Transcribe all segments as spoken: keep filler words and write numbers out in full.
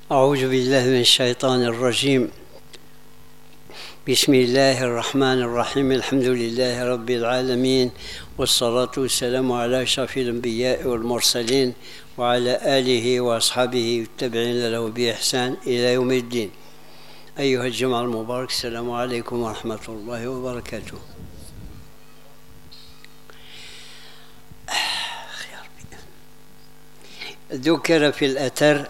أعوذ بالله من الشيطان الرجيم. بسم الله الرحمن الرحيم. الحمد لله رب العالمين، والصلاة والسلام على أشرف الأنبياء والمرسلين وعلى آله وأصحابه والتابعين له بإحسان إلى يوم الدين. أيها الجمع المبارك، السلام عليكم ورحمة الله وبركاته. ذكر في الأثر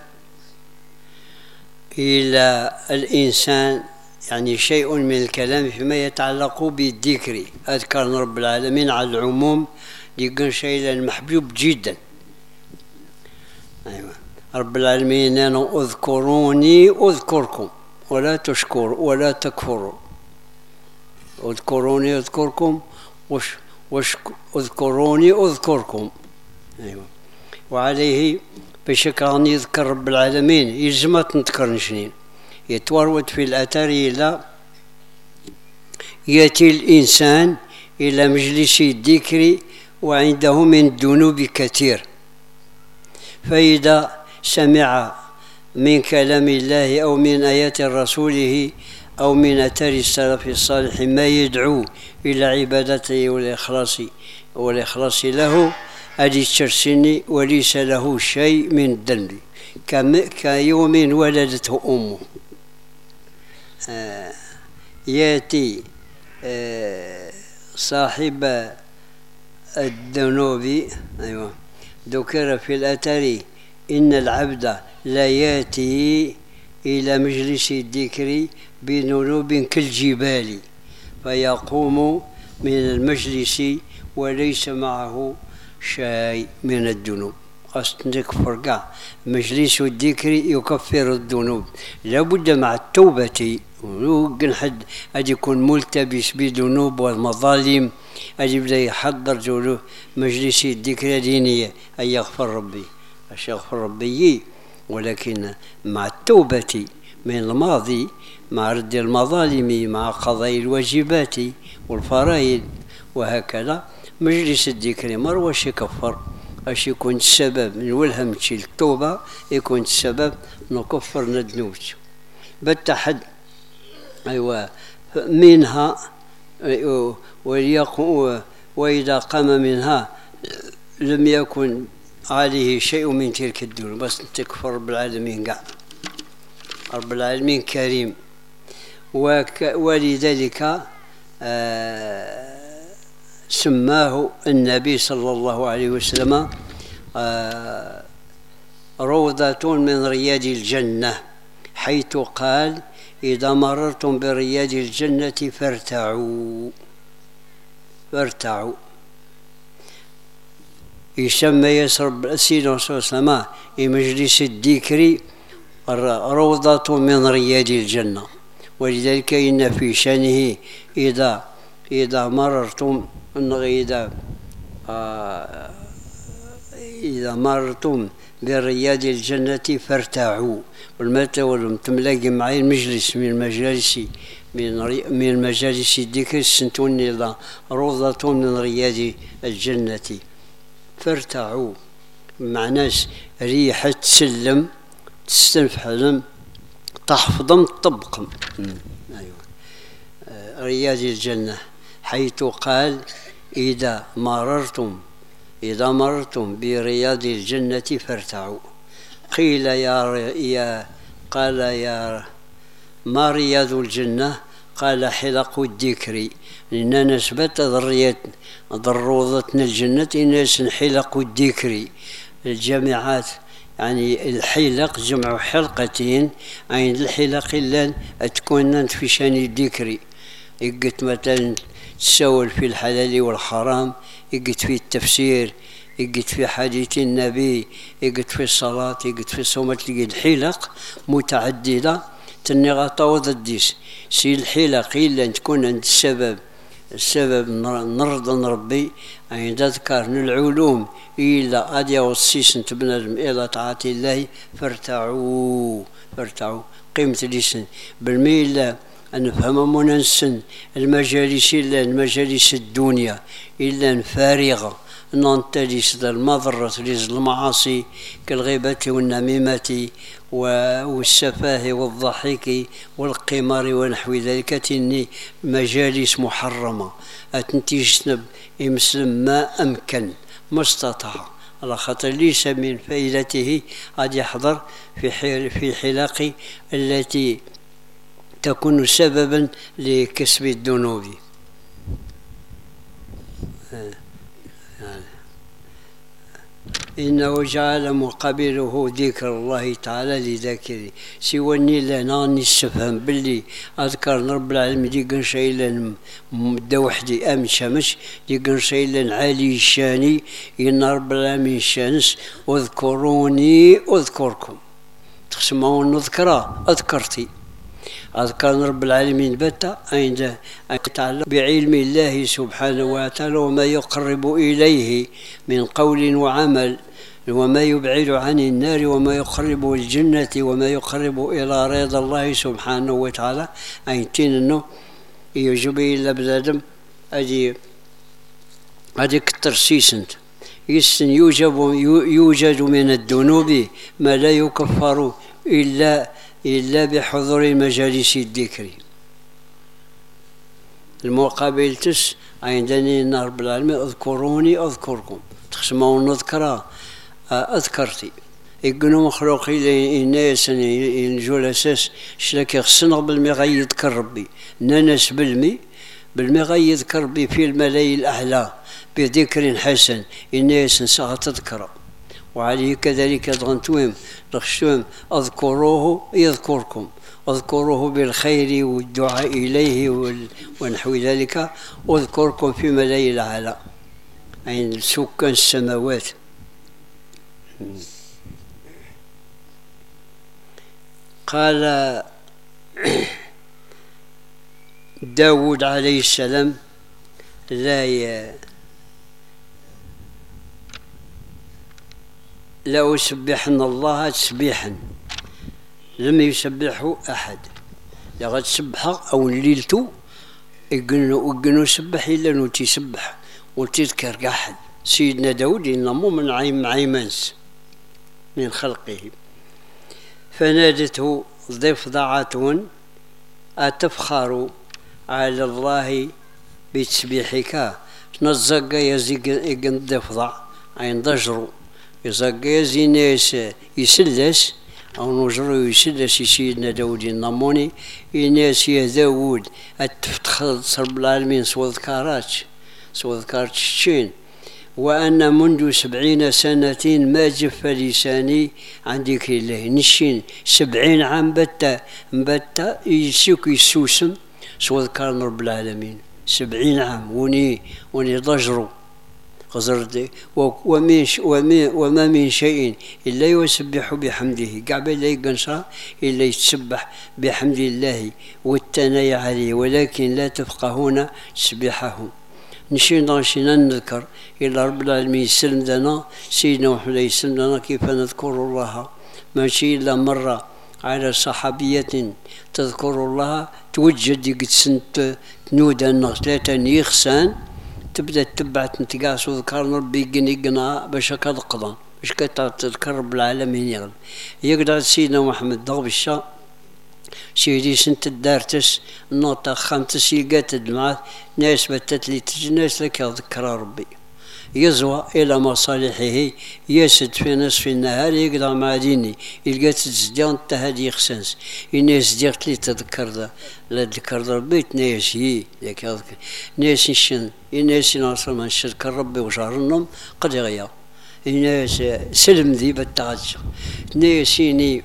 إلى الإنسان يعني شيء من الكلام فيما يتعلق بالذكر. أذكر رب العالمين على العموم يكون شيء محبوب جدا. أيوة. رب العالمين أنا اذكروني أذكركم ولا تشكروا ولا تكفروا. اذكروني أذكركم وش وش اذكروني أذكركم. أيوة. وعليه باش راني يذكر رب العالمين يلزم تنذكر شنين يتورد في الأثر إلى يأتي الإنسان إلى مجلس الذكر وعنده من الذنوب كثير، فإذا سمع من كلام الله أو من آيات رسوله أو من أثر السلف الصالح ما يدعو إلى عبادته والإخلاص والإخلاص له أدي ترسني وليس له شيء من الذنب كيوم ولدته أمه. آه يأتي آه صاحب الذنوب. أيوة. ذكر في الأثر إن العبد لا يأتي إلى مجلس الذكر بذنوب كالجبال فيقوم من المجلس وليس معه شيء من الذنوب. أصدق فرقا مجلس الذكر يكفر الذنوب، لابد مع التوبة وكن حد أن يكون ملتبس بذنوب والمظالم أن يبدأ يحضر جوله مجلس الذكر دينية أن يغفر ربي أش يغفر ربي، ولكن مع التوبة من الماضي مع رد المظالم مع قضاء الواجبات والفرائض وهكذا. مجلس الذكر مروش يكفر اش يكون السبب من ولهم تشيل التوبة، يكون السبب نكفر الذنوب بالتحد. أيوة. منها وليقوم وإذا قام منها لم يكن عليه شيء من تلك الذنوب، بس تكفر رب العالمين قاع. رب العالمين كريم، ولذلك آه سماه النبي صلى الله عليه وسلم آه روضة من رياض الجنة، حيث قال إذا مررتم برياض الجنة فارتعوا فارتعوا. يسمى يسرب سيدنا صلى الله عليه وسلم في مجلس الذكر روضة من رياض الجنة، ولذلك إن في شأنه إذا إذا مررتم إذا آه إذا مررتم برياض الجنة فارتعوا. والمتى ولم تملاقي معي المجلس من المجالس من من المجالس الذكر سنتون إلى روضة من رياض الجنة فارتعوا. معناش ريحة تسلم تستنفحلم تحفظم تطبقم. أيوة. آه رياض الجنة، حيث قال إذا مررتم إذا مررتم برياض الجنة فارتعوا. قيل يا يا قال يا ما رياض الجنة؟ قال حلق الذكر، لأن نسبت ذرية ضروضتنا الجنة ناس حلق الذكر. الجامعات يعني الحلق جمع حلقتين، عند الحلق إلا تكون في شان الذكر. يقت مثلا تسول في الحلال والحرام، يقت في التفسير، يقت في حديث النبي، يقت في الصلاة، يقت في الصوم. تلقى الحلق متعددة تنغى طوض الديس. سي الحلق إلا تكون عند السبب السبب نرضى ربي عند ذكر العلوم إلا أدي والسيس تبنى إلى طاعة الله فارتعوا فارتعوا. قيمة لسن بالميل نفهم منسن المجالس إلا المجالس الدنيا إلا فارغة ننتلس المضرة لز المعاصي كالغيبة والنميمة والسفاه والضحك والقمار ونحو ذلك، تني مجالس محرمة أتنتجنب يمسلم ما أمكن ما استطاع، على خاطر ليس من فائدته قد يحضر في في حلاق التي تكون سببا لكسب الذنوب. إنه جعل مقابله ذكر الله تعالى لذاكره، سوى أني لنا نستفهم باللي أذكر رب العالمين دي قنشيلا مدة وحدي أم شمس دي قنشيلا عالي الشاني إن رب العالمين شانس اذكروني أذكركم، تسمعون نذكرا أذكرتي أذكر رب العالمين بتا عند تعالى بعلم الله سبحانه وتعالى وما يقرب إليه من قول وعمل، وما يبعد عن النار وما يقرب الجنة وما يقرب إلى رضا الله سبحانه وتعالى. أيتين أنه يجب إلى بلادم أدي أدي كترسيسنت يسن يوجب يوجد من الذنوب ما لا يكفر إلا إلا بحضور مجالس الذكر. المقابل تس عندني إن رب العالمين اذكروني أذكركم، تسمعون نذكرا أذكرتي يقولوا مخلوقي الناس الجول أساس شلاك يخصنا بالمي غيذكر ربي، نانس بالمي بالمي غيذكر ربي في الملاي الأعلى بذكر حسن الناس نساها تذكر، وعليه كذلك ضغنتوهم رخشتوهم اذكروه يذكركم، اذكروه بالخير والدعاء إليه ونحو ذلك، اذكركم في ملاي الأعلى عند سكان السماوات. قال داود عليه السلام لا ي... لا يسبحن الله تسبيحا لم يسبحه أحد، لغد سبح أو الليلتو يقنو سبح إلا أنه تسبح وتذكر أحد. سيدنا داود إنه من عيم عيمانس من خلقه، فنادته ضفدعة أتفخر على الله بتسبيحك، نزق يزيق ضفدع عين ضجر يزق يزي ناس يسلس أو نجر يسلس سيدنا داود النموني الناس يا داود أتفتخر رب العالمين سوى ذكارات سوى ذكارات الشين، وأنا منذ سبعين سنة ما جف لساني عن ذكر الله، نشين سبعين عام بتا بتا يسوك يسوسم سوى ذكر رب العالمين، سبعين عام وني وني ضجروا غزرت ومن وما من شيء إلا يسبح بحمده، قاعد لا يقنصر إلا يتسبح بحمد الله والثناء عليه، ولكن لا تفقهون تسبيحهم. نشين نشينا نذكر إلا رب العالمين يسلم لنا سيدنا محمد يسلم لنا كيف نذكر الله، ماشي إلا مرة على صحابية تذكر الله توجد قد سنت تنودا أن ثلاثة يخسان تبدا تتبع تنتقاس وذكر ربي قني قنا باش هكا تقضى باش كتذكر رب العالمين يغلب. يقدر سيدنا محمد ضرب الشا سيدي سنت الدارتس النوطة خامتس يلقات الدمعات ناس بتت لي تجناس لك يذكر ربي، يزوى إلى مصالحه يسد في نصف النهار يقدر مع ديني يلقات تزديان تهدي خسنس الناس ديرت لي تذكر ذا لا تذكر ربي ناس هي ذاك يذكر ناس نشن الناس ناصر من شرك ربي وجارنهم قد يغير الناس سلم ذي بالتعجب ناسيني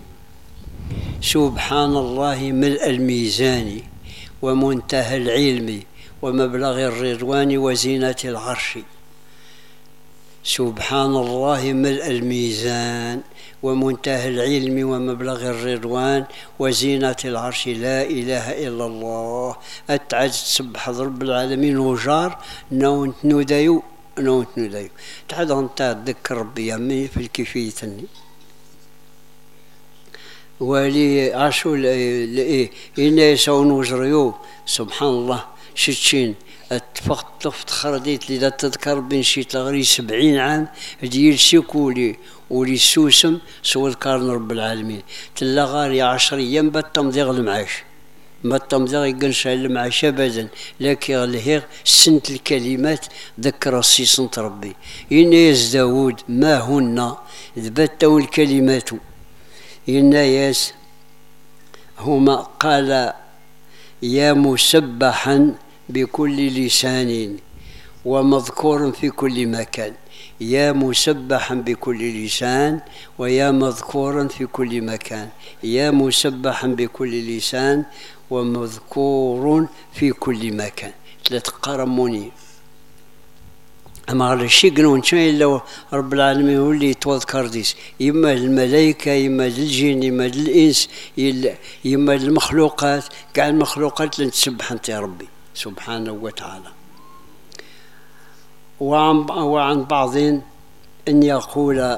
سبحان الله ملء الميزان ومنتهى العلم ومبلغ الرضوان وزينة العرش. سبحان الله ملء الميزان ومنتهى العلم ومبلغ الرضوان وزينة العرش، لا إله إلا الله. أتعج تسبح رب العالمين وجار نونت نودايو نونت نودايو تحد أنت تذكر ربي يمي في الكيفية تني ولي عاشوا إيه إنا يسون وجريو سبحان الله شتشين اتفقت خرديت لي لا تذكر بين شي تغري سبعين عام ديال سيكولي ولي سوسم سوى ذكرنا رب العالمين تلا غاري عشر ايام بطم ديغ المعاش بطم ديغ يقنش على المعاش ابدا لكن غلهيغ سنت الكلمات ذكر السي سنت ربي يناياس داود ما هن ذبتوا الكلمات يناياس هما قال يا مسبحا بكل لسان ومذكور في كل مكان يا مسبحا بكل لسان ويا مذكورا في كل مكان يا مسبحا بكل لسان ومذكور في كل مكان ثلاث قرموني أما على الشيء قنون إلا رب العالمين هو اللي يتذكر ديس إما الملائكة إما الجن إما الإنس إما المخلوقات كاع المخلوقات اللي تسبح أنت يا ربي سبحانه وتعالى. وعن, وعن بعض أن يقول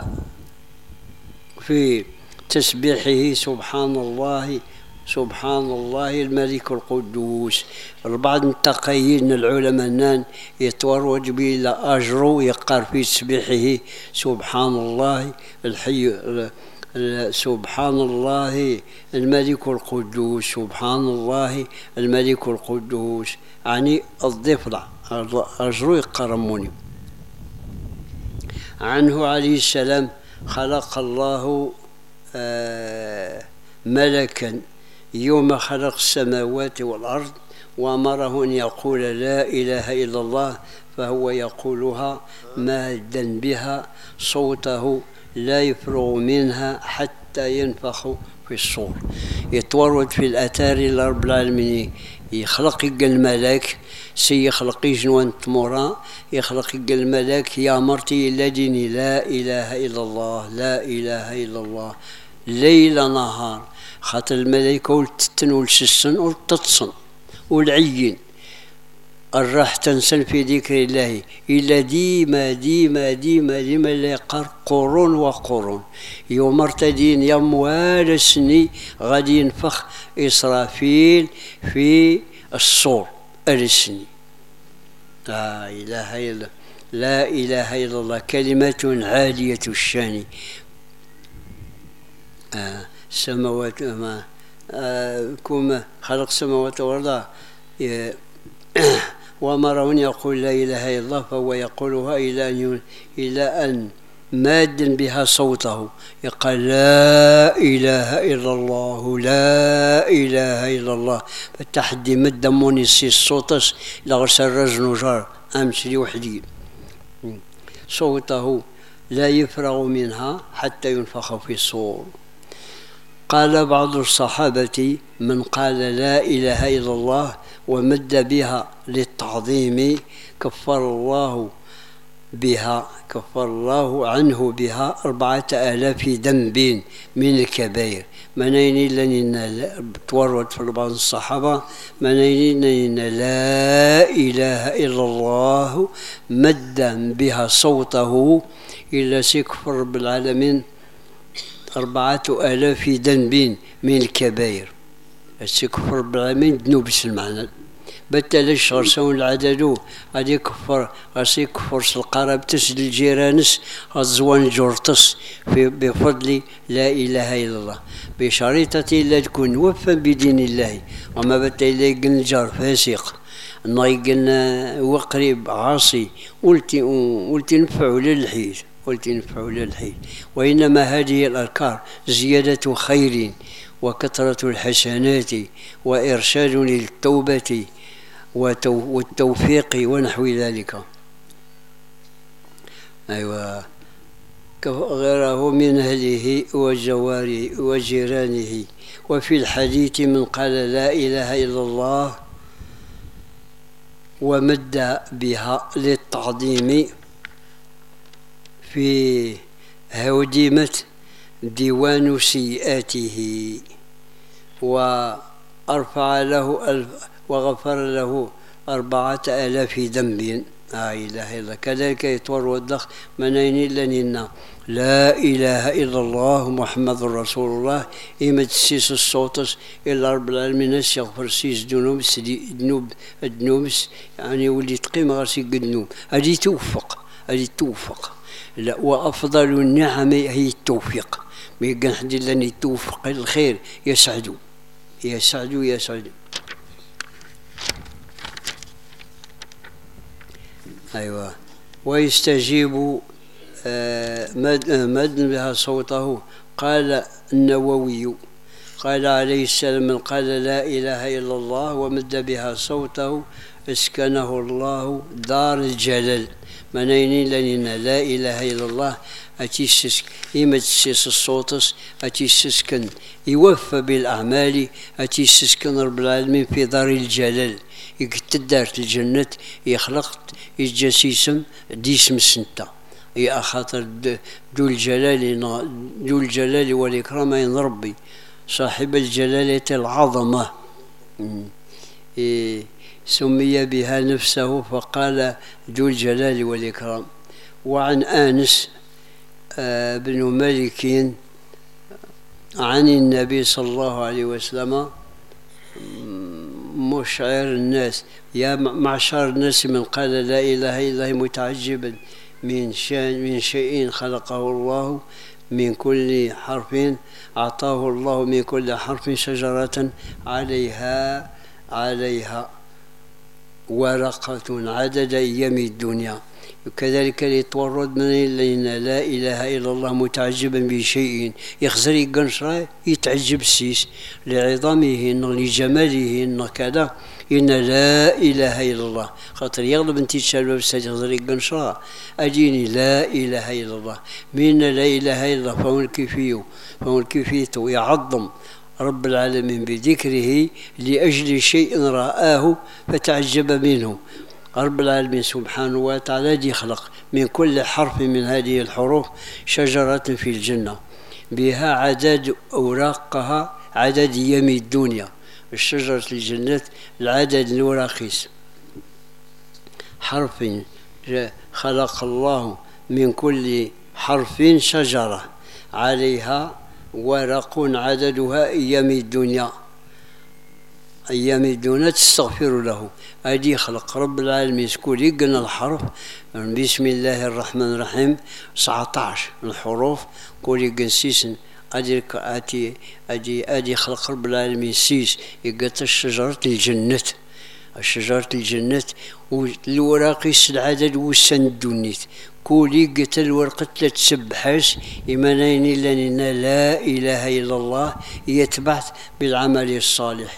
في تسبيحه سبحان الله سبحان الله الملك القدوس. البعض التقيين العلماء نان يتوروج به إلى أجر يقار في تسبيحه سبحان الله الحي سبحان الله الملك القدوس سبحان الله الملك القدوس يعني الضفدع أجر يقرموني. عنه عليه السلام خلق الله آه ملكا يوم خلق السماوات والأرض وأمره أن يقول لا إله إلا الله فهو يقولها مادا بها صوته لا يفرغ منها حتى ينفخ في الصور. يتورد في الأثار إلى رب العالمين يخلق الملاك سي يخلق جنوان تمورا يخلق الملاك يا مرتي الذين لا إله إلا الله لا إله إلا الله ليل نهار خاطر الملائكة والتتن والسسن والتتصن والعين الراح تنسن في ذكر الله إلا ديما ديما ديما ديما لا يقر قرون وقرون يوم ارتدين يوم والسني غادي ينفخ إسرافيل في الصور السني لا إله إلا لا إله إلا الله كلمة عالية الشان آه السماوات ما آه كما خلق السماوات والأرض وأمره أن يقول لا إله إلا الله فهو يقولها إلى أن إلى أن ماد بها صوته يقال لا إله إلا الله لا إله إلا الله فالتحدي مد مونيسي الصوتس لغسل الرجل جار أمشي وحدي صوته لا يفرغ منها حتى ينفخ في الصور. قال بعض الصحابة من قال لا إله إلا الله ومد بها للتعظيم كفر الله بها كفر الله عنه بها أربعة آلاف ذنب من الكبائر. منين لنا تورد في بعض الصحابة منين لنا لا إله إلا الله مد بها صوته إلا سيكفر رب العالمين أربعة آلاف ذنب من الكبائر. سيكفر رب العالمين ذنوب المعنى بتل غرسون العدد غادي يكفر غاسي يكفر القراب تسد الجيرانس الزوان جورتس بفضل لا اله الا الله بشريطة لا تكون وفا بدين الله وما بتا الا يقن الجار فاسق نايقن وقريب عاصي ولتي ولتي نفعوا للحيل ولتي نفعوا للحيل. وانما هذه الاذكار زيادة خير وكثرة الحسنات وإرشاد للتوبة والتوفيق ونحو ذلك. أيوة غيره من أهله وجواره وجيرانه. وفي الحديث من قال لا إله إلا الله ومد بها للتعظيم في هودمة ديوان سيئاته وأرفع له وغفر له أربعة آلاف ذنب لا إله إلا كذلك يطور والدخ منين إلا ننا لا إله إلا الله محمد رسول الله إما تسيس الصوتس إلا رب العالمين يغفر سيس دنوب دنوب الدنوب يعني ولي تقيم غاسي الدنوب هذه توفق هذه توفق لا وأفضل النعم هي التوفيق ما يقن حد إلا أن يتوفق الخير يسعدوا يسعدوا يسعدوا أيوة ويستجيب مد مد بها صوته. قال النووي قال عليه السلام من قال لا إله إلا الله ومد بها صوته اسكنه الله دار الجلال منين لنا لا إله إلا الله أتيسسك إما تسيس الصوتس أتيسسكن يوفى بالأعمال أتيسسكن رب العالمين في دار الجلال يقتدار الجنة يخلق الجسيسم ديسم سنتا يا خاطر ذو الجلال ذو الجلال والإكرام ين ربي صاحب الجلالة العظمة إيه سمي بها نفسه فقال ذو الجلال والإكرام. وعن آنس آه بن مالك عن النبي صلى الله عليه وسلم مشعر الناس يا معشر الناس من قال لا إله إلا الله متعجبا من شان من شيء خلقه الله من كل حرف أعطاه الله من كل حرف شجرة عليها عليها ورقة عدد أيام الدنيا. وكذلك يتورد من لنا لا إله إلا الله متعجبا بشيء يخزر يقنشرا يتعجب السيس لعظمه لجماله إن كذا إن لا إله إلا الله خاطر يغلب انت تشالوا بساج يخزر يقنشرا أجيني لا إله إلا الله من لا إله إلا الله فهو الكيفي فهو الكيفية يعظم رب العالمين بذكره لأجل شيء رآه فتعجب منه. رب العالمين سبحانه وتعالى يخلق من كل حرف من هذه الحروف شجرة في الجنة بها عدد أوراقها عدد أيام الدنيا. الشجرة الجنة العدد الوراقيس حرف خلق الله من كل حرف شجرة عليها ورق عددها أيام الدنيا أيام الدنيا تستغفر له. هذه يخلق رب العالمين سكول يقنا الحرف بسم الله الرحمن الرحيم تسعة عشر الحروف كل يقن سيسن أدي أدي أدي أدي خلق رب العالمين سيس يقت الشجرة الجنة الشجرة الجنة والوراق العدد والسن دونيت كولي قتل الورقة تسبحش إيمانين لنا لا إله إلا الله يتبعث بالعمل الصالح.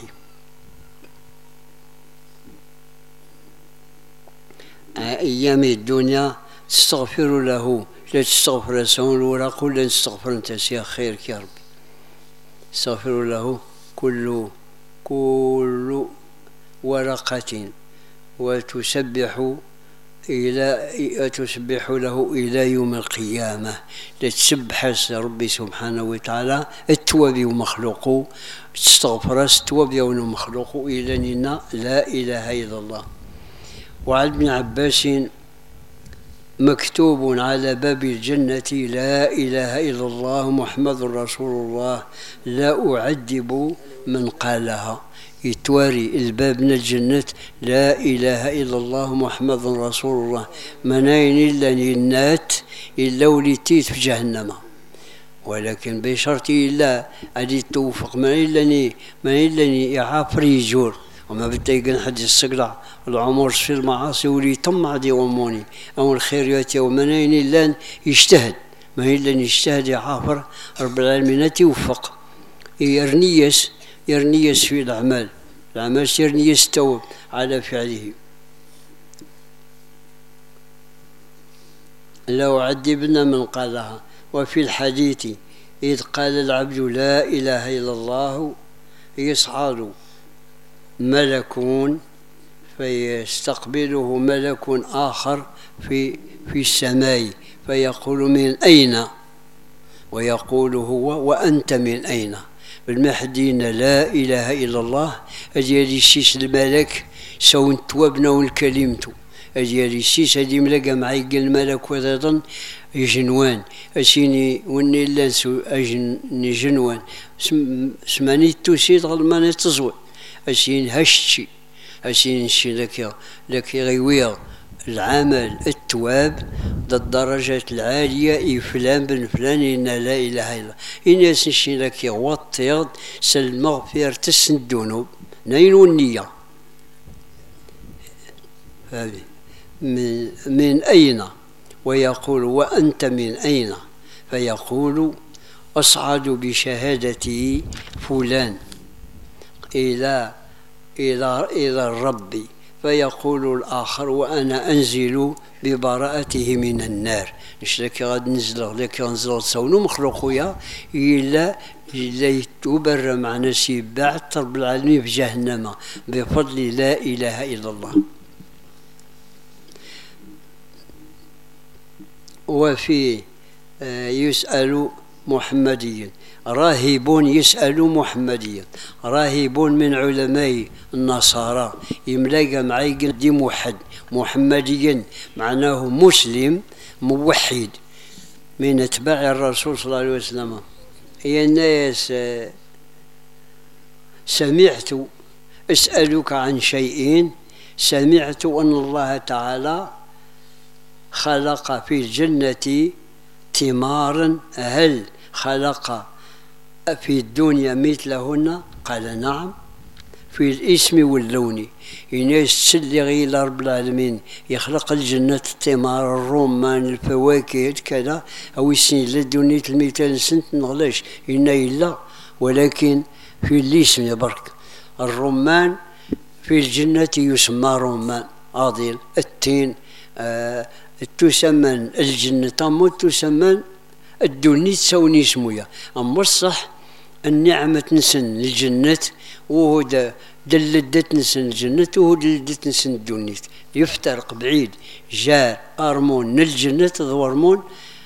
أيام الدنيا تستغفر له لا تستغفر سون الورق ولا تستغفر أنت يا خيرك يا رب. تستغفر له كل كل ورقة وتسبح إلى تسبح له إلى يوم القيامة. تسبح ربي سبحانه وتعالى التوابي ومخلوقه تستغفر التوابي ومخلوقه إلى ننا لا إله إلا الله. وعن ابن عباس مكتوب على باب الجنة لا إله إلا الله محمد رسول الله لا أعذب من قالها. يتواري الباب من الجنة لا إله إلا الله محمد رسول الله منين إلا النات إلا وليتيت في جهنم ولكن بشرطي إلا أدي التوفق من إلا من إلا يعافر يجور وما بتيقن حد السقلع العمر في المعاصي ولي طمع دي أموني أو الخيريات ومنين إلا يجتهد ما إلا يجتهد يعافر رب العالمين توفق يرنيس يرنيس في الأعمال الأعمال يرنيس توب على فعله. لو عذبنا من قالها. وفي الحديث إذ قال العبد لا إله إلا الله يصعد ملك فيستقبله ملك آخر في في السماء فيقول من أين ويقول هو وأنت من أين. بالمحدين لا إله إلا الله أجي الشيش الملك سون توابنا والكلمة ديالي السيس هادي ملاقا معي قال الملك وضيضا جنوان أسيني وني لانسو أجن جنوان سماني توسيد غلماني تزوي أسين هشتي أسين شي لك لك غيويا العمل التواب ذا الدرجات العالية فلان بن فلان إن لا إله إلا الله إن شي لك وطيض سالمغفرة تسن الذنوب نين والنية من, من أين ويقول وأنت من أين فيقول أصعد بشهادتي فلان إلى إلى إلى الرب فيقول الآخر وأنا أنزل ببراءته من النار مش لك غاد نزل لك نزل تسونو مخلوقيا إلا إلا يتبر مع نسي بعد رب العالمين في جهنم بفضل لا إله إلا الله. وفي يسأل محمديا راهب يسأل محمديا راهب من علماء النصارى يملاقى معي دي موحد محمديا معناه مسلم موحد من اتباع الرسول صلى الله عليه وسلم. يا الناس سمعت أسألك عن شيء سمعت أن الله تعالى خلق في الجنة ثمارا هل خلق في الدنيا مثلهن؟ قال نعم في الاسم واللون. الناس تسلي غير رب العالمين يخلق الجنة الثمار الرمان الفواكه كذا أو السن لدنيا المثال سنت نغلاش إنا إلا ولكن في الاسم يا برك. الرمان في الجنة يسمى رمان عاضل التين آه تسمى الجنة أما تسمى الدنيا تسوني اسمها. أما الصح النعمة تنسن الجنة وهو دلدت نسن الجنة وهو دلدت نسن الدنيا يفترق بعيد. جاء أرمون الجنة ضورمون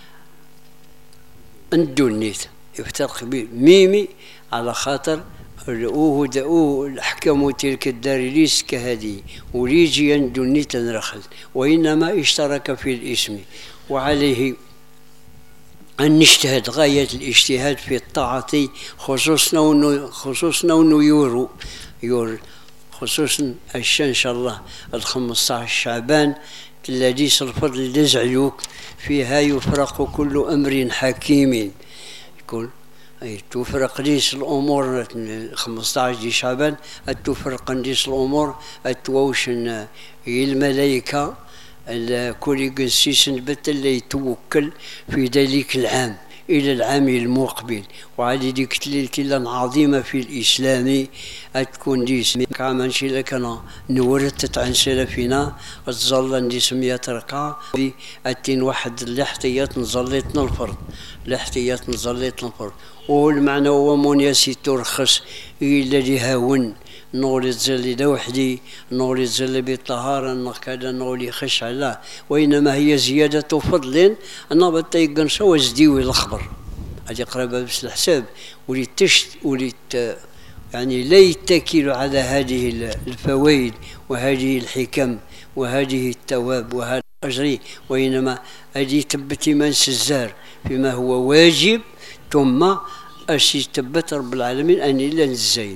الدنيا يفترق بعيد ميمي على خاطر وهو الأحكام تلك الدار ليس كهذه وليجي الدنيا تنرخل وإنما اشترك في الاسم. وعليه أن نجتهد غاية الاجتهاد في الطاعة خصوصا ونو خصوصا ونو يورو يور خصوصا إن شاء الله الخمسة عشر شعبان الذي الفضل لزعلوك فيها يفرق كل أمر حكيم. يقول أي تفرق ليس الأمور خمسة عشر دي شعبان تفرق ليس الأمور توشن الملائكة كل قسيس بت اللي يتوكل في ذلك العام إلى العام المقبل. وعلى ذيك الليلة عظيمة في الإسلام تكون دي كما شي لكنا نورثت عن سلفنا تظل دي سمية ركعة أتين واحد الاحتياط نظليتنا الفرض الاحتياط نظليتنا الفرض. والمعنى هو من يسي ترخص إلا لهاون نولي تزلي لوحدي نولي تزلي بالطهارة نكذا نولي خش على وإنما هي زيادة فضل أنا بطيقن سوى زديوي الأخبر هذه قرابة بس الحساب ولي تشت ولي يعني لا يتكل على هذه الفوائد وهذه الحكم وهذه التواب وهذا الأجر وإنما هذه تبتي من سزار فيما هو واجب ثم أشي تبت رب العالمين أن إلا الزايد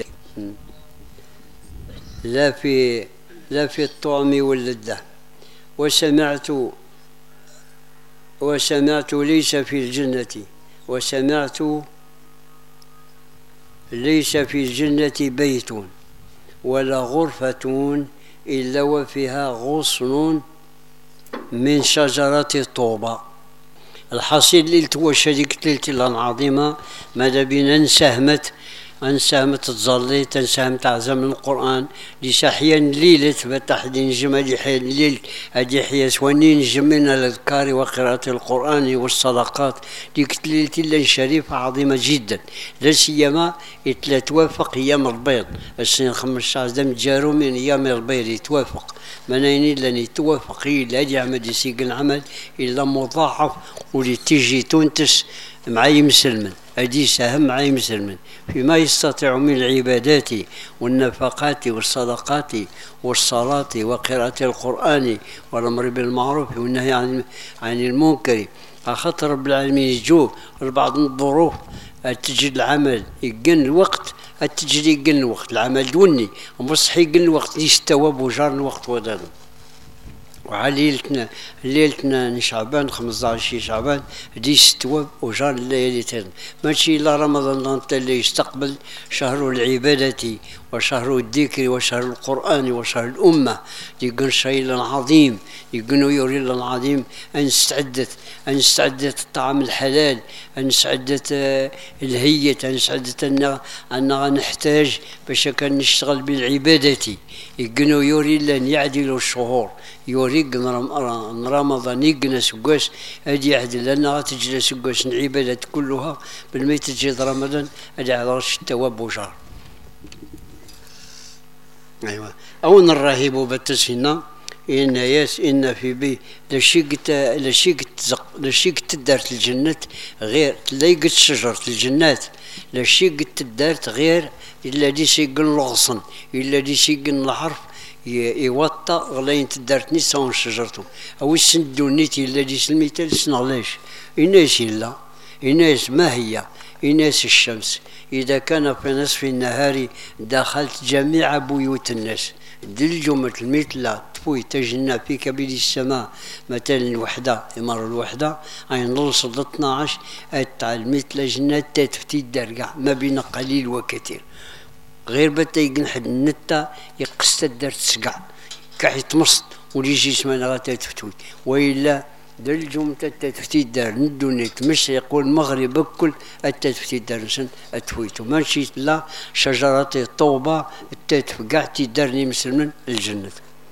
لا في لا في الطعم واللذة. وسمعت وسمعت ليس في الجنة وسمعت ليس في الجنة بيت ولا غرفة إلا وفيها غصن من شجرة طوبى. الحصيل اللي توشى ديك الليلة العظيمة ماذا بينا نساهمت أنسامت تظلي تنسام تعزم القرآن لسحيا ليلة فتحدين جمال حي الليل هذه حيا سوانين جمعنا الأذكار وقراءة القرآن والصدقات ديك ليلة الليل شريفة عظيمة جدا لا سيما يتوافق أيام البيض السنة خمسة عشر دم جارو من أيام البيض يتوافق منين لن يتوافق إلا يعمل يسيق العمل إلا مضاعف ولتيجي تونتس معي مسلمن هذه سهم عين مسلم فيما يستطيع من العبادات والنفقات والصدقات والصلاة وقراءة القرآن والأمر بالمعروف والنهي عن عن المنكر. خاطر رب العالمين يجوه لبعض الظروف تجد العمل يقن الوقت، تجري يقن الوقت العمل دوني ومصحي يقن الوقت يستوى بوجار الوقت ودان. وعلى ليلتنا ليلتنا شعبان خمسة عشر شعبان دي استوى وجار الليالي تاعنا ماشي الا رمضان اللي يستقبل شهر العبادة وشهر الذكر وشهر القرآن وشهر الأمة. يقن شيء عظيم، يقن يوري العظيم أن استعدت أن استعدت الطعام الحلال، أن استعدت الهية، أن استعدت أن أن نحتاج باش كان نشتغل بالعبادة. يقن يوري لن يعدل الشهور يوري رمضان يقنا سكواس هادي يعدل لأن غتجي سكواس العبادات كلها بالما تجي رمضان هادي على الشتاء بوجار. أيوة أو نراهب بالتسهينا إن ياس إن في بي لشي قت لشي قت لشي قت دارت الجنة غير لا قت شجرة الجنات لشي قت دارت غير إلا دي سيقن الغصن إلا دي سيقن الحرف يوطى غلاين تدارت نيسان شجرته أو السندونيتي إلا دي سلميتال سنغلاش إناس إلا إناس ما هي إناس الشمس إذا كان في نصف النهار دخلت جميع بيوت الناس دل جملة المثلى تفوي تجنى في كبد السماء مثلا الوحدة إمر الوحدة أي نوصل اثناش أتع المثلى جنات تفتي الدرقع ما بين قليل وكثير غير بتا يقنحد النتا يقصت الدار تسقع كاح يتمصد ولي يجي سمانا غاتا تفتوي وإلا دل الجملة التفتي الدار ندوني تمشي يقول المغرب كل التفتي الدار نسن أتفويتو ماشي لا شجرة طوبة التتفقعتي دارني مسلمين الجنة.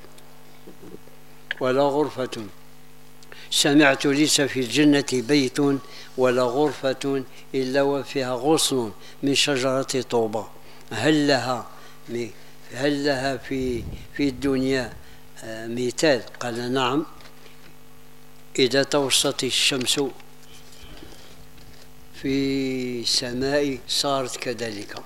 ولا غرفة سمعت ليس في الجنة بيت ولا غرفة إلا وفيها غصن من شجرة طوبة. هل لها هل لها في في الدنيا مثال؟ قال نعم. إذا توسطت الشمس في السماء صارت كذلك.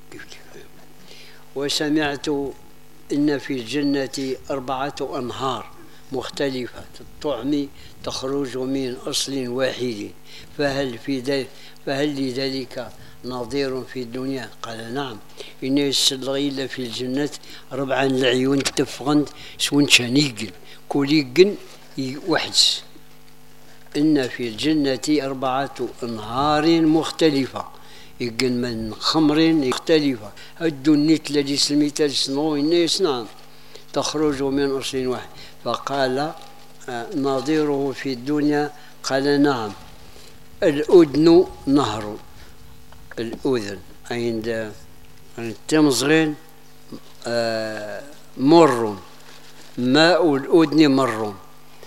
وسمعت إن في الجنة أربعة أنهار مختلفة الطعم تخرج من أصل واحد فهل في ذلك فهل لذلك نظير في الدنيا؟ قال نعم. إن يسلغ في الجنة ربعا العيون تفغند سون شانيقن كوليقن وحدس. إن في الجنة أربعة أنهار مختلفة يقن من خمر مختلفة الدنيت الذي سلميت السنو إن يسنان تخرج من أصل واحد. فقال نظيره في الدنيا قال نعم. الأذن نهر الأذن عند التمزغين مر ماء الأذن مر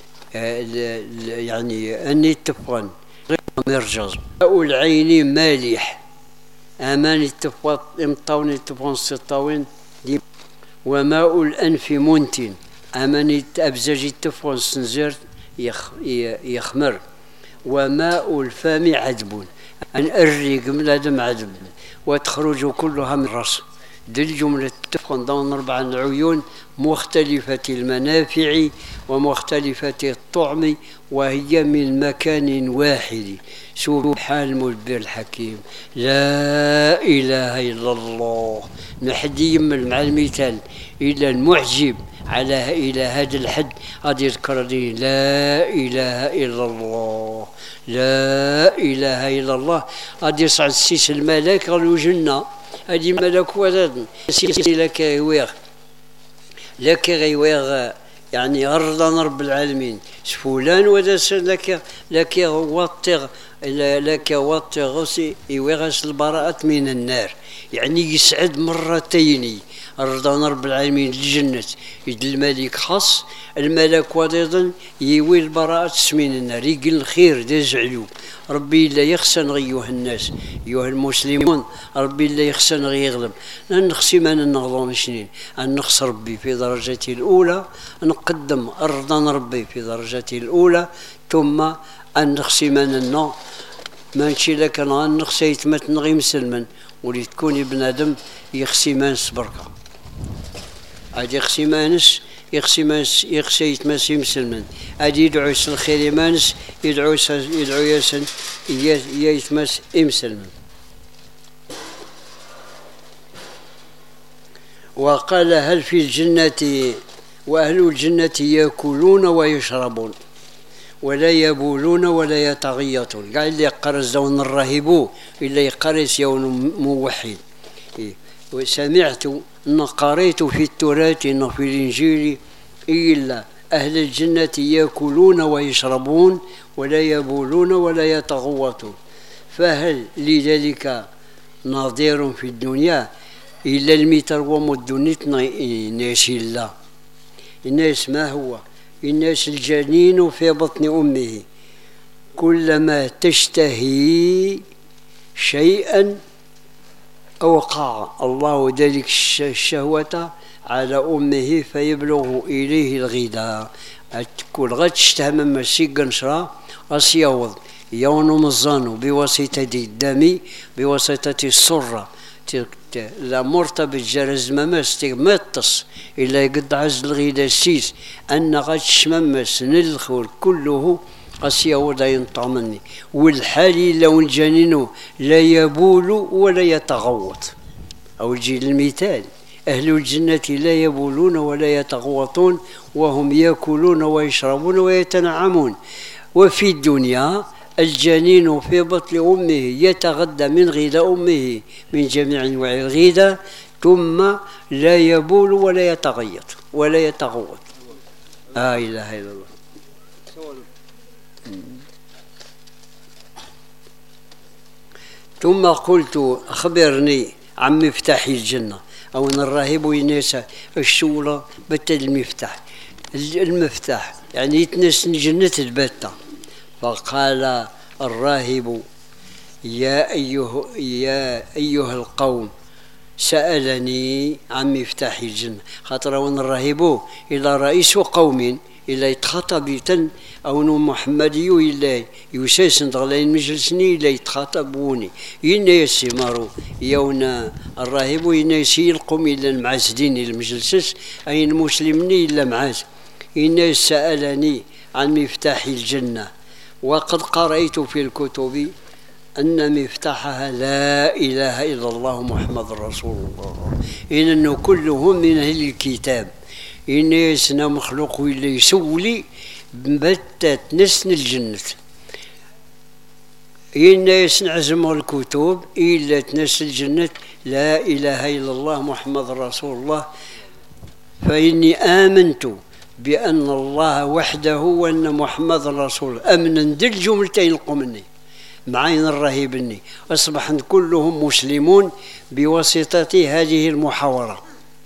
يعني أني تفغن مرجز. ماء العين مالح أماني تفغن امطاوني تفغن ستاوين. وماء الأنف منتن أماني أبزاجي تفغن سنزير يخ يخمر. وماء الفم عذب أن الريق من هذا عذب وتخرج كلها من الرأس. دي الجملة تفغن ضمن أربع عيون مختلفة المنافع ومختلفة الطعم وهي من مكان واحد. سبحان المدبر الحكيم لا إله إلا الله. نحدي من مع المثال إلى المعجب على إلى هذا الحد غادي يذكر لي لا إله إلا الله لا إله إلا الله. غادي يصعد السيس الملاك غادي الجنة هذه ملك ولد سيس لك ويغ لك غيويغ يعني أرضا رب العالمين فلان وذا لك لك وطغ لك وطغ يوغس البراءة من النار يعني يسعد مرتين أرضا رب العالمين الجنة يد الملك خاص الملك وضيضا يوي البراءة من النار يقل الخير دا زعلو ربي لا يخسن أيها الناس أيها المسلمون ربي لا يخسن يغلب نخسي ما نغلون شنين أن نخص ربي في درجته الأولى نقدم أرضا ربي في درجته الأولى ثم أن نخسي ما ما نشي لك أنا نخسي يتمت نغي مسلما ولي تكوني بنادم يخسي مانس بركة عاد يخسي مانس يخسي مانس يخسي يتمسي مسلما عاد يدعو الخير مانس يدعو يدعو ياسن يتمس مسلما. وقال هل في الجنة وأهل الجنة يأكلون ويشربون ولا يبولون ولا يتغيطون. قال اللي يقرز دون الراهبو إلا يقرز يون موحد. وسمعت أن قريت في التراث أن في الإنجيل إلا أهل الجنة يأكلون ويشربون ولا يبولون ولا يتغوطون. فهل لذلك نظير في الدنيا إلا الميتر ومدنيت ناس الله. الناس ما هو؟ الناس الجنين في بطن أمه كلما تشتهي شيئا أوقع الله ذلك الشهوة على أمه فيبلغ إليه الغذاء. تكون غد تشتهى مما سيقن شرا أسيوض يون مزانو بواسطة الدم بواسطة السرة لا مرتبط جرز ممس تمتص إلا يقد عز الغذاء السيس أن غد شممس نلخل كله أسيوض ينطمني. والحالي لو الجنين لا يبول ولا يتغوط. أو جي المثال أهل الجنة لا يبولون ولا يتغوطون وهم يأكلون ويشربون ويتنعمون. وفي الدنيا الجنين في بطن أمه يتغذى من غذاء أمه من جميع أنواع الغذاء ثم لا يبول ولا يتغيط ولا يتغوط. لا إله إلا الله. ثم قلت أخبرني عن مفتاح الجنة. أو أن الراهب ينسى الشولة بتا المفتاح المفتاح يعني يتنس الجنة البتة. فقال الراهب يا أيها يا أيها القوم سألني عن مفتاح الجنة. خاطر وأن الراهب إلى رئيس قوم إلا يتخاطب يتن أو نو محمدي إلا يساسن دغلين مجلسني إلا يتخاطبوني ينا يسمارو يونا الراهب ينا يسيلقم إلا المعزدين المجلسس أي المسلمين إلا معاز. إنا سألني عن مفتاح الجنة وقد قرأت في الكتب أن مفتاحها لا إله إلا الله محمد رسول الله. إن كلهم من أهل الكتاب إن يسنا مخلوق ولا يسولي بتت نسن الجنة. إن يسنا عزم الكتب إلا تنس الجنة لا إله إلا الله محمد رسول الله. فإني آمنت بأن الله وحده وأن محمد رسول أمنا دل جملتين القمني معين الرهيبني أصبح كلهم مسلمون بواسطة هذه المحاورة.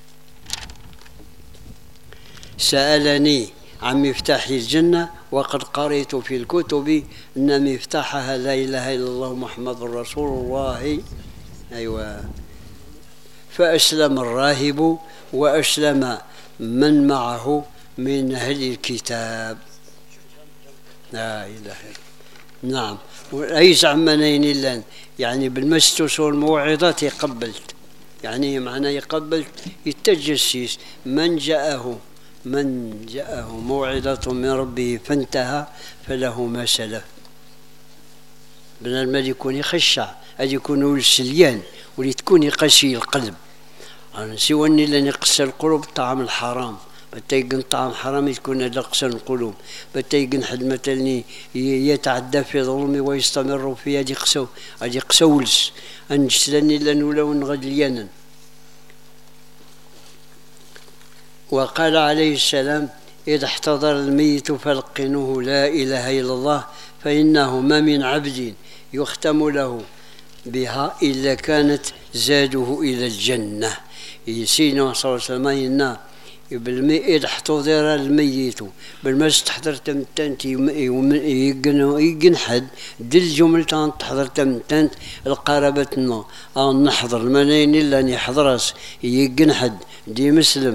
سألني عن مفتاح الجنة وقد قرأت في الكتب أن مفتاحها لا إله إلا الله محمد رسول الله. أيوة. فأسلم الراهب وأسلم من معه من أهل الكتاب. لا إله إلا نعم. أي زعمانين إلا يعني بالمستوس والموعظات يقبلت يعني معناه يقبلت يتجسس من جاءه من جاءه موعظة من ربه فانتهى فله ما سلف. بن المال يكون يخشع هذا يكون السليان ولي تكون قسي القلب. أنا سواني لن يقسى القلوب طعام الحرام بتيجن طعام حرام يكون هذا قسى القلوب بتيجن حد مثلا يتعدى في ظلمه ويستمر في هذه قسو هذه قسولس أنجسلني لن ولو نغدليانا. وقال عليه السلام إذا احتضر الميت فلقنوه لا إله إلا الله فإنه ما من عبد يختم له بها إلا كانت زاده إلى الجنة. سيدنا صلى الله عليه وسلم إن بالمئة احتضر الميت بالمس تحضر تمتنت يجن حد دل جملة تحضر تمتنت القرابتنا أن نحضر منين إلا نحضرس يجن حد دي مسلم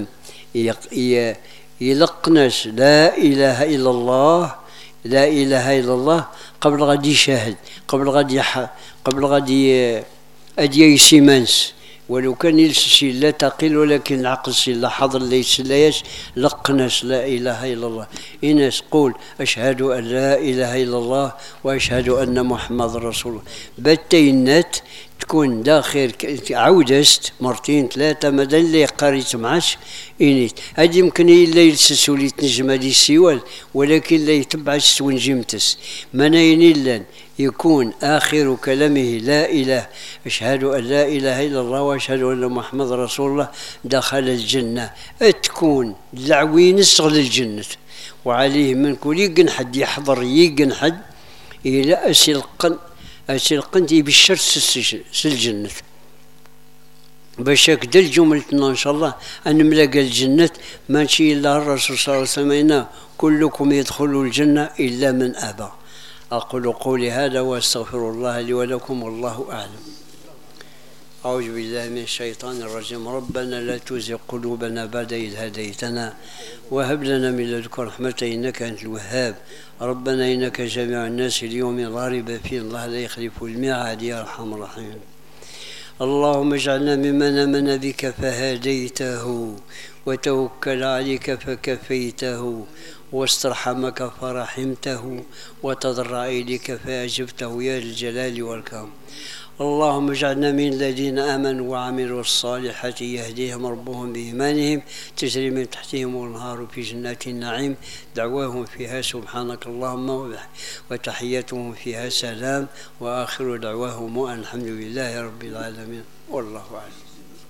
يلقنش لا إله إلا الله لا إله إلا الله قبل غادي يشاهد، قبل غادي يح... قبل غادي أدي يسيمانس، ولو كان يلسي لا تقيل ولكن العقل سي لا حضر ليس لايش لقناش لا إله إلا الله. إناس قول أشهد أن لا إله إلا الله وأشهد أن محمد رسول الله. باتينات تكون داخل عودست مرتين ثلاثة مدى اللي قريت معاش إنيت هادي يمكن إلا يلسس ولي تنجم هادي السوال، ولكن لا يتبع سونجمتس منين إلا يكون آخر كلامه لا إله أشهد أن لا إله إلا الله وأشهد أن محمد رسول الله دخل الجنة. تكون العوين الصغل الجنة، وعليه من كل يقن حد يحضر يقن حد إلى أسلقن أسلقن يبشر الجنة. باش هكذا الجملتنا إن شاء الله أن ملاقى الجنة ماشي إلا الرسول صلى الله عليه وسلم كلكم يدخلوا الجنة إلا من أبى. أقول قولي هذا وأستغفر الله لي ولكم والله أعلم. أعوذ بالله من الشيطان الرجيم. ربنا لا تزغ قلوبنا بعد إذ هديتنا وهب لنا من لدنك رحمة إنك أنت الوهاب. ربنا إنك جامع الناس اليوم لا ريب فيه الله لا يخلف الميعاد يا أرحم الراحمين. اللهم اجعلنا ممن آمن بك فهديته وتوكل عليك فكفيته واسترحمك فرحمته وتضرع إليك فأجبته يا الجلال والكرم. اللهم اجعلنا من الذين آمنوا وعملوا الصالحات يهديهم ربهم بإيمانهم تجري من تحتهم الأنهار في جنات النعيم دعواهم فيها سبحانك اللهم وتحياتهم فيها سلام وآخر دعواهم أن الحمد لله رب العالمين والله أعلم.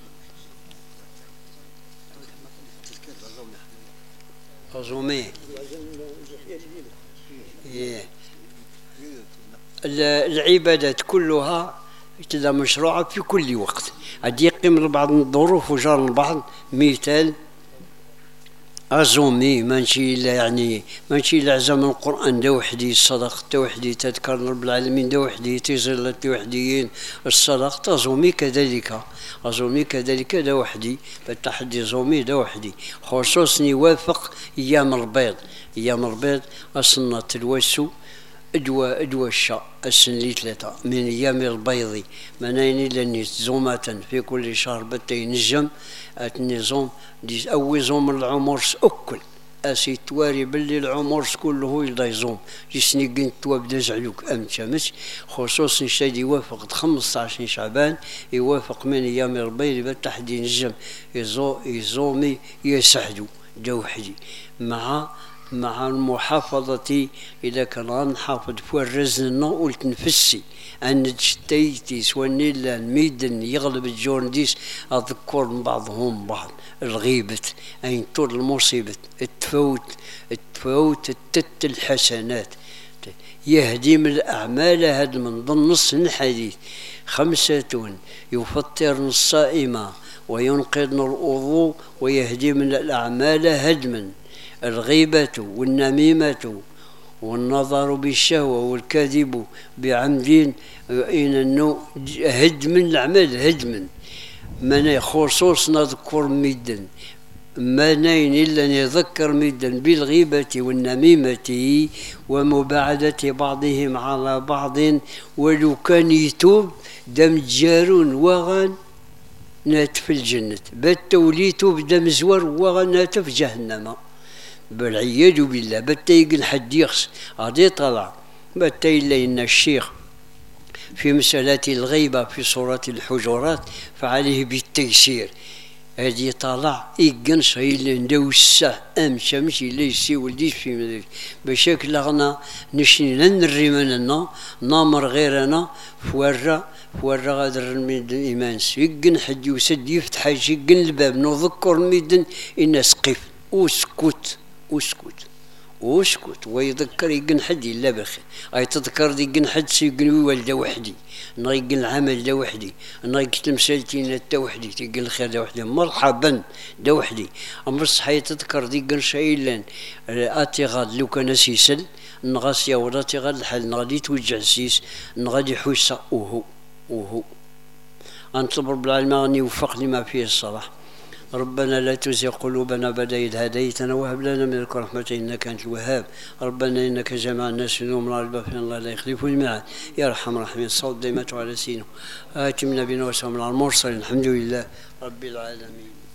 أظومي العبادات كلها كذا مشروعة في كل وقت. عاد يقيم بعض الظروف وجار البعض مثال أزومي ماشي إلا يعني ماشي إلا عزم القرآن دا وحدي الصدق دا وحدي تذكر رب العالمين دا وحدي تزل وحديين الصدق تزومي كذلك أزومي كذلك دا وحدي بالتحدي زومي دا وحدي خصوصا يوافق أيام البيض. أيام البيض أصلنا تلوسو أدوى أدوى الشاء السنة ثلاثة من أيام البيض منين لأني زومة في كل شهر بتي نجم النظام دي أول زوم العمرس أكل أسي تواري باللي العمرس كله يلا يزوم جسني قنت توابد زعلوك أم شمس خصوصا شيء يوافق خمسة عشر شعبان يوافق من أيام البيض بالتحدي نجم يزو يزومي يسعدو دوحدي مع مع المحافظة إذا كان نحافظ فورزنا قلت نفسي أن تشتيتيس ونيلا الميدن يغلب الجونديس أذكر بعضهم بعض الغيبة أين طول المصيبة التفوت التفوت التت الحسنات يهدم الأعمال. هذا من ضمن نص الحديث خمسة يفطرن الصائمة وينقذن الوضوء ويهدم الأعمال هدما: الغيبة والنميمة والنظر بالشهوة والكذب بعمد إن هدم الأعمال هدما. من خصوص نذكر مدا منين إلا نذكر مدا بالغيبة والنميمة ومباعدة بعضهم على بعض ولو كان يتوب دم جارون وغن نات في الجنة بتولي توب دم زور وغن نات في جهنم بالعياذ بالله. بتيقن حد يخص غادي طلع بتيلا إن الشيخ في مسألة الغيبة في سورة الحجرات فعليه بالتيسير. هذه طلع يقن شيء اللي ندو الساعة أم شمس اللي يسي ولديش في مدرك بشكل غنا نشني ننري مننا نامر غيرنا فورا فورا غادر من الإيمان يقن حد يسد يفتح حاجة يقن الباب نذكر ميدن إن سقف وسكت وسكت وسكت ويذكر يقن حد إلا بخير. أي تذكر دي يقن حد سيقن والده وحدي أنا يقن العمل ده وحدي أنا يقن سالتين ده وحدي تقن الخير ده وحدي مرحبا ده وحدي. أمر الصحيح تذكر دي يقن شيء لان آتي غاد لو كان سيسل نغاس يا ولاتي غاد الحل نغادي توجع سيس نغادي حوسة وهو وهو. أنطلب رب العالمين أن يوفقني ما فيه الصلاح. ربنا لا تزغ قلوبنا بعد إذ هديتنا وهب لنا من لدنك رحمة إنك أنت الوهاب. ربنا إنك جمع الناس في يوم لا ريب فيه الله لا يخلف الميعاد. يا أرحم الراحمين صوت ديمته على سينه. آتم نبينا وسلم على المرسلين الحمد لله رب العالمين.